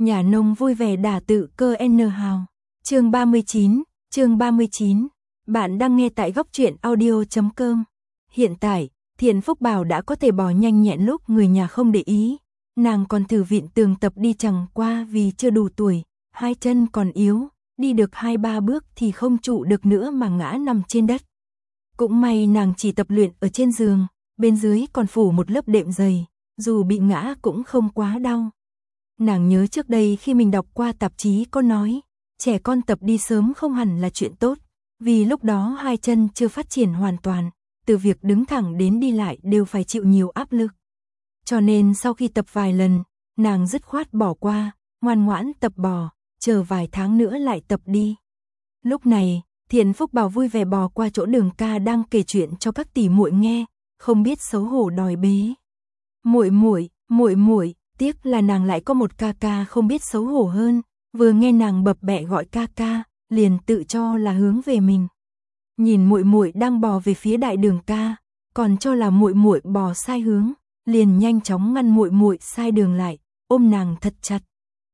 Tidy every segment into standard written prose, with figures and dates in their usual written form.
Nhà nông vui vẻ đả tự cơ N hào. Chương 39. Bạn đang nghe tại góc truyện audio.com. Hiện tại, Thiện Phúc Bảo đã có thể bò nhanh nhẹn lúc người nhà không để ý. Nàng còn thử vịn tường tập đi, chẳng qua vì chưa đủ tuổi, hai chân còn yếu, đi được 2-3 bước thì không trụ được nữa mà ngã nằm trên đất. Cũng may nàng chỉ tập luyện ở trên giường, bên dưới còn phủ một lớp đệm dày, dù bị ngã cũng không quá đau. Nàng nhớ trước đây khi mình đọc qua tạp chí có nói, trẻ con tập đi sớm không hẳn là chuyện tốt, vì lúc đó hai chân chưa phát triển hoàn toàn, từ việc đứng thẳng đến đi lại đều phải chịu nhiều áp lực. Cho nên sau khi tập vài lần, nàng dứt khoát bỏ qua, ngoan ngoãn tập bò, chờ vài tháng nữa lại tập đi. Lúc này, Thiện Phúc Bảo vui vẻ bò qua chỗ Đường ca đang kể chuyện cho các tỷ muội nghe, không biết xấu hổ đòi bế. Muội, tiếc là nàng lại có một ca ca không biết xấu hổ hơn, vừa nghe nàng bập bẹ gọi ca ca, liền tự cho là hướng về mình. Nhìn muội đang bò về phía đại Đường ca, còn cho là muội bò sai hướng, liền nhanh chóng ngăn muội sai đường lại, ôm nàng thật chặt.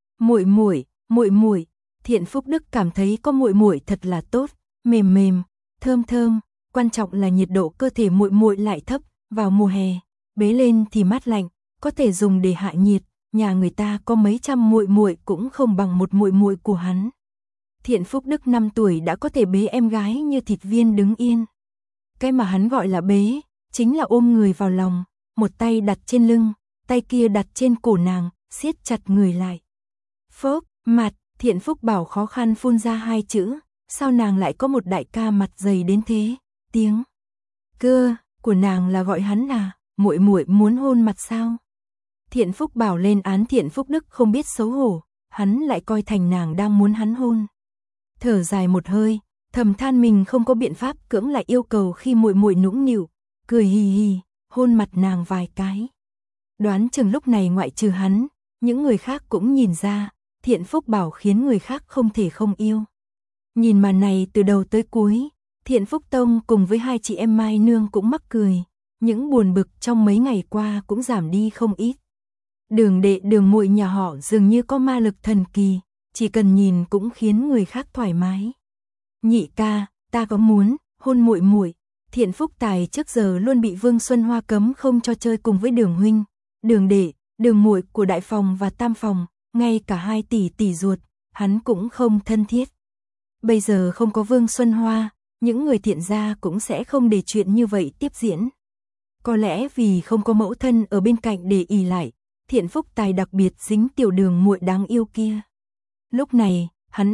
Muội, Thiện Phúc Đức cảm thấy có muội thật là tốt, mềm, thơm, quan trọng là nhiệt độ cơ thể muội lại thấp, vào mùa hè, bế lên thì mát lạnh, có thể dùng để hạ nhiệt, nhà người ta có mấy trăm muội cũng không bằng một muội của hắn. Thiện Phúc Đức 5 tuổi đã có thể bế em gái như thịt viên đứng yên. Cái mà hắn gọi là bế, chính là ôm người vào lòng, một tay đặt trên lưng, tay kia đặt trên cổ nàng, siết chặt người lại. Phốc, mặt, Thiện Phúc Bảo khó khăn phun ra 2 chữ, sao nàng lại có một đại ca mặt dày đến thế, tiếng cơ của nàng là gọi hắn là, muội muốn hôn mặt sao? Thiện Phúc Bảo lên án Thiện Phúc Đức không biết xấu hổ, hắn lại coi thành nàng đang muốn hắn hôn. Thở dài một hơi, thầm than mình không có biện pháp cưỡng lại yêu cầu khi muội nũng nịu, cười hì, hôn mặt nàng vài cái. Đoán chừng lúc này ngoại trừ hắn, những người khác cũng nhìn ra, Thiện Phúc Bảo khiến người khác không thể không yêu. Nhìn màn này từ đầu tới cuối, Thiện Phúc Tông cùng với hai chị em Mai Nương cũng mắc cười, những buồn bực trong mấy ngày qua cũng giảm đi không ít. Đường đệ Đường muội nhà họ dường như có ma lực thần kỳ, chỉ cần nhìn cũng khiến người khác thoải mái. Nhị ca, ta có muốn hôn muội. Thiện Phúc Tài trước giờ luôn bị Vương Xuân Hoa cấm không cho chơi cùng với Đường huynh, Đường đệ, Đường muội của đại phòng và tam phòng, ngay cả hai tỷ ruột, hắn cũng không thân thiết. Bây giờ không có Vương Xuân Hoa, những người Thiện gia cũng sẽ không để chuyện như vậy tiếp diễn. Có lẽ vì không có mẫu thân ở bên cạnh để ỷ lại, Thiện Phúc Tài đặc biệt dính tiểu Đường muội đáng yêu kia. Lúc này, hắn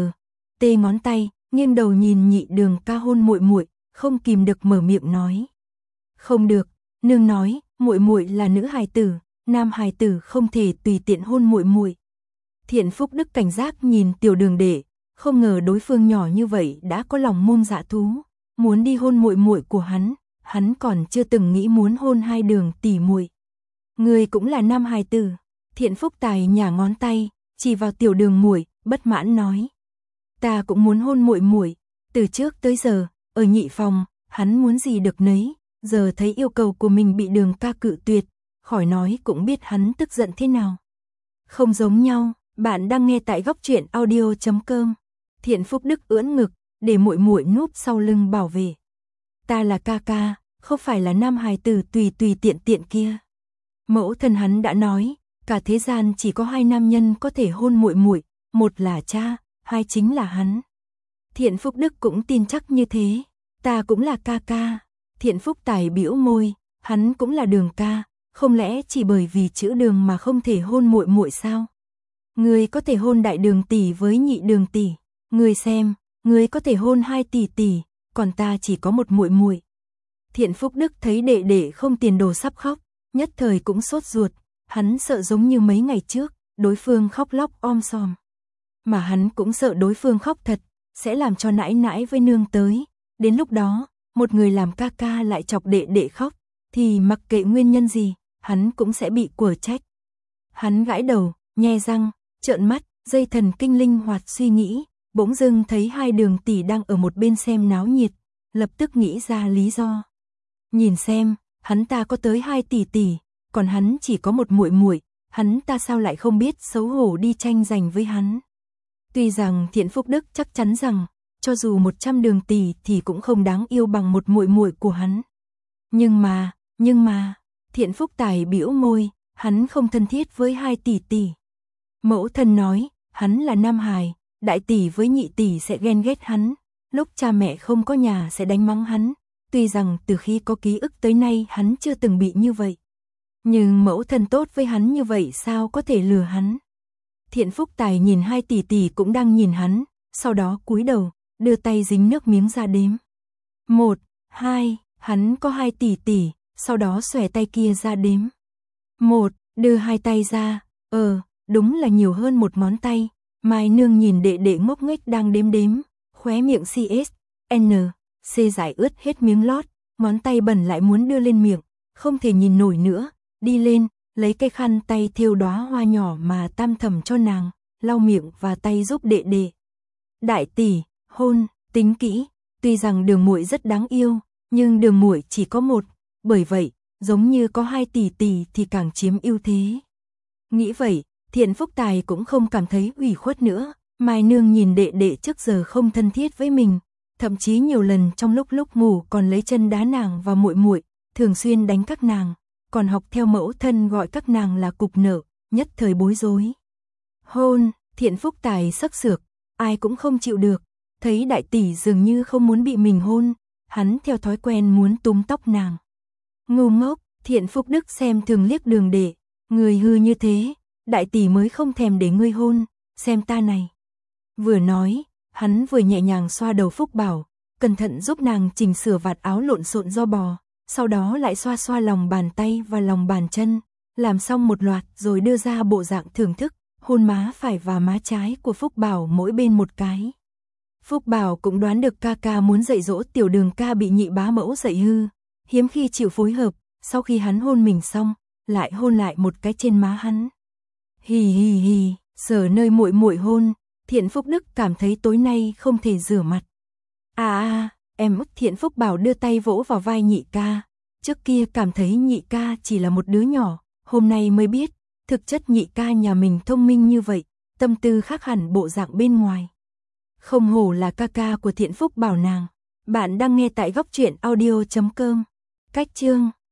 tê ngón tay, nghiêng đầu nhìn nhị Đường ca hôn muội, không kìm được mở miệng nói. Không được, nương nói, muội là nữ hài tử, nam hài tử không thể tùy tiện hôn muội. Thiện Phúc Đức cảnh giác nhìn tiểu Đường đệ, không ngờ đối phương nhỏ như vậy đã có lòng môn dạ thú, muốn đi hôn muội của hắn còn chưa từng nghĩ muốn hôn hai Đường tỷ muội. Người cũng là nam hài tử. Thiện Phúc Tài nhả ngón tay, chỉ vào tiểu Đường muội, bất mãn nói: "Ta cũng muốn hôn muội, từ trước tới giờ, ở nhị phòng, hắn muốn gì được nấy, giờ thấy yêu cầu của mình bị Đường ca cự tuyệt, khỏi nói cũng biết hắn tức giận thế nào." Không giống nhau, bạn đang nghe tại góc truyện audio.com. Thiện Phúc Đức ưỡn ngực, để muội núp sau lưng bảo vệ. "Ta là ca, không phải là nam hài tử tùy tiện kia. Mẫu thân hắn đã nói, cả thế gian chỉ có 2 nam nhân có thể hôn muội, một là cha, 2 chính là hắn." Thiện Phúc Đức cũng tin chắc như thế. "Ta cũng là ca." Thiện Phúc Tài bĩu môi, hắn cũng là Đường ca, không lẽ chỉ bởi vì chữ Đường mà không thể hôn muội sao? Ngươi có thể hôn đại Đường tỷ với nhị Đường tỷ, ngươi xem, ngươi có thể hôn 2 tỷ, còn ta chỉ có một muội. Thiện Phúc Đức thấy đệ đệ không tiền đồ sắp khóc, nhất thời cũng sốt ruột, hắn sợ giống như mấy ngày trước, đối phương khóc lóc om sòm. Mà hắn cũng sợ đối phương khóc thật, sẽ làm cho nãi với nương tới, đến lúc đó, một người làm ca lại chọc đệ khóc, thì mặc kệ nguyên nhân gì, hắn cũng sẽ bị quở trách. Hắn gãi đầu, nhe răng, trợn mắt, dây thần kinh linh hoạt suy nghĩ, bỗng dưng thấy 2 Đường tỷ đang ở một bên xem náo nhiệt, lập tức nghĩ ra lý do. Nhìn xem, hắn ta có tới 2 tỷ, còn hắn chỉ có một muội, hắn ta sao lại không biết xấu hổ đi tranh giành với hắn. Tuy rằng Thiện Phúc Đức chắc chắn rằng, cho dù 100 đường tỷ thì cũng không đáng yêu bằng một muội muội của hắn. Nhưng mà, Thiện Phúc Tài bĩu môi, hắn không thân thiết với 2 tỷ tỷ. Mẫu thân nói, hắn là nam hài, đại tỷ với nhị tỷ sẽ ghen ghét hắn, lúc cha mẹ không có nhà sẽ đánh mắng hắn, tuy rằng từ khi có ký ức tới nay hắn chưa từng bị như vậy. Nhưng mẫu thân tốt với hắn như vậy sao có thể lừa hắn. Thiện Phúc Tài nhìn 2 tỷ tỷ cũng đang nhìn hắn, sau đó cúi đầu, đưa tay dính nước miếng ra đếm. 1, 2, hắn có 2 tỷ tỷ, sau đó xòe tay kia ra đếm. 1, đưa 2 tay ra, đúng là nhiều hơn một ngón tay. Mai Nương nhìn đệ đệ ngốc nghếch đang đếm, khóe miệng C dải ướt hết miếng lót, ngón tay bẩn lại muốn đưa lên miệng, không thể nhìn nổi nữa, đi lên, lấy cái khăn tay thêu đóa hoa nhỏ mà Tam thẩm cho nàng, lau miệng và tay giúp đệ đệ. Đại tỷ, hôn, tính kỹ, tuy rằng Đường muội rất đáng yêu, nhưng Đường muội chỉ có một, bởi vậy, giống như có 2 tỷ tỷ thì càng chiếm ưu thế. Nghĩ vậy, Thiện Phúc Tài cũng không cảm thấy ủy khuất nữa, Mai Nương nhìn đệ đệ trước giờ không thân thiết với mình, thậm chí nhiều lần trong lúc ngủ còn lấy chân đá nàng và muội muội, thường xuyên đánh các nàng, còn học theo mẫu thân gọi các nàng là cục nợ, nhất thời bối rối. Hôn, Thiện Phúc Tài sắc sược, ai cũng không chịu được, thấy đại tỷ dường như không muốn bị mình hôn, hắn theo thói quen muốn túm tóc nàng. Ngu ngốc, Thiện Phúc Đức xem thường liếc Đường đệ, người hư như thế, đại tỷ mới không thèm để ngươi hôn, xem ta này. Vừa nói, hắn vừa nhẹ nhàng xoa đầu Phúc Bảo, cẩn thận giúp nàng chỉnh sửa vạt áo lộn xộn do bò, sau đó lại xoa xoa lòng bàn tay và lòng bàn chân, làm xong một loạt rồi đưa ra bộ dạng thưởng thức, hôn má phải và má trái của Phúc Bảo mỗi bên một cái. Phúc Bảo cũng đoán được ca ca muốn dạy dỗ tiểu Đường ca bị nhị bá mẫu dạy hư, hiếm khi chịu phối hợp, sau khi hắn hôn mình xong, lại hôn lại một cái trên má hắn. Hì, sờ nơi muội muội hôn, Thiện Phúc Đức cảm thấy tối nay không thể rửa mặt. Em ức. Thiện Phúc Bảo đưa tay vỗ vào vai nhị ca, trước kia cảm thấy nhị ca chỉ là một đứa nhỏ, hôm nay mới biết, thực chất nhị ca nhà mình thông minh như vậy, tâm tư khác hẳn bộ dạng bên ngoài. Không hổ là ca ca của Thiện Phúc Bảo nàng. Bạn đang nghe tại góc truyện audio.com. Cách chương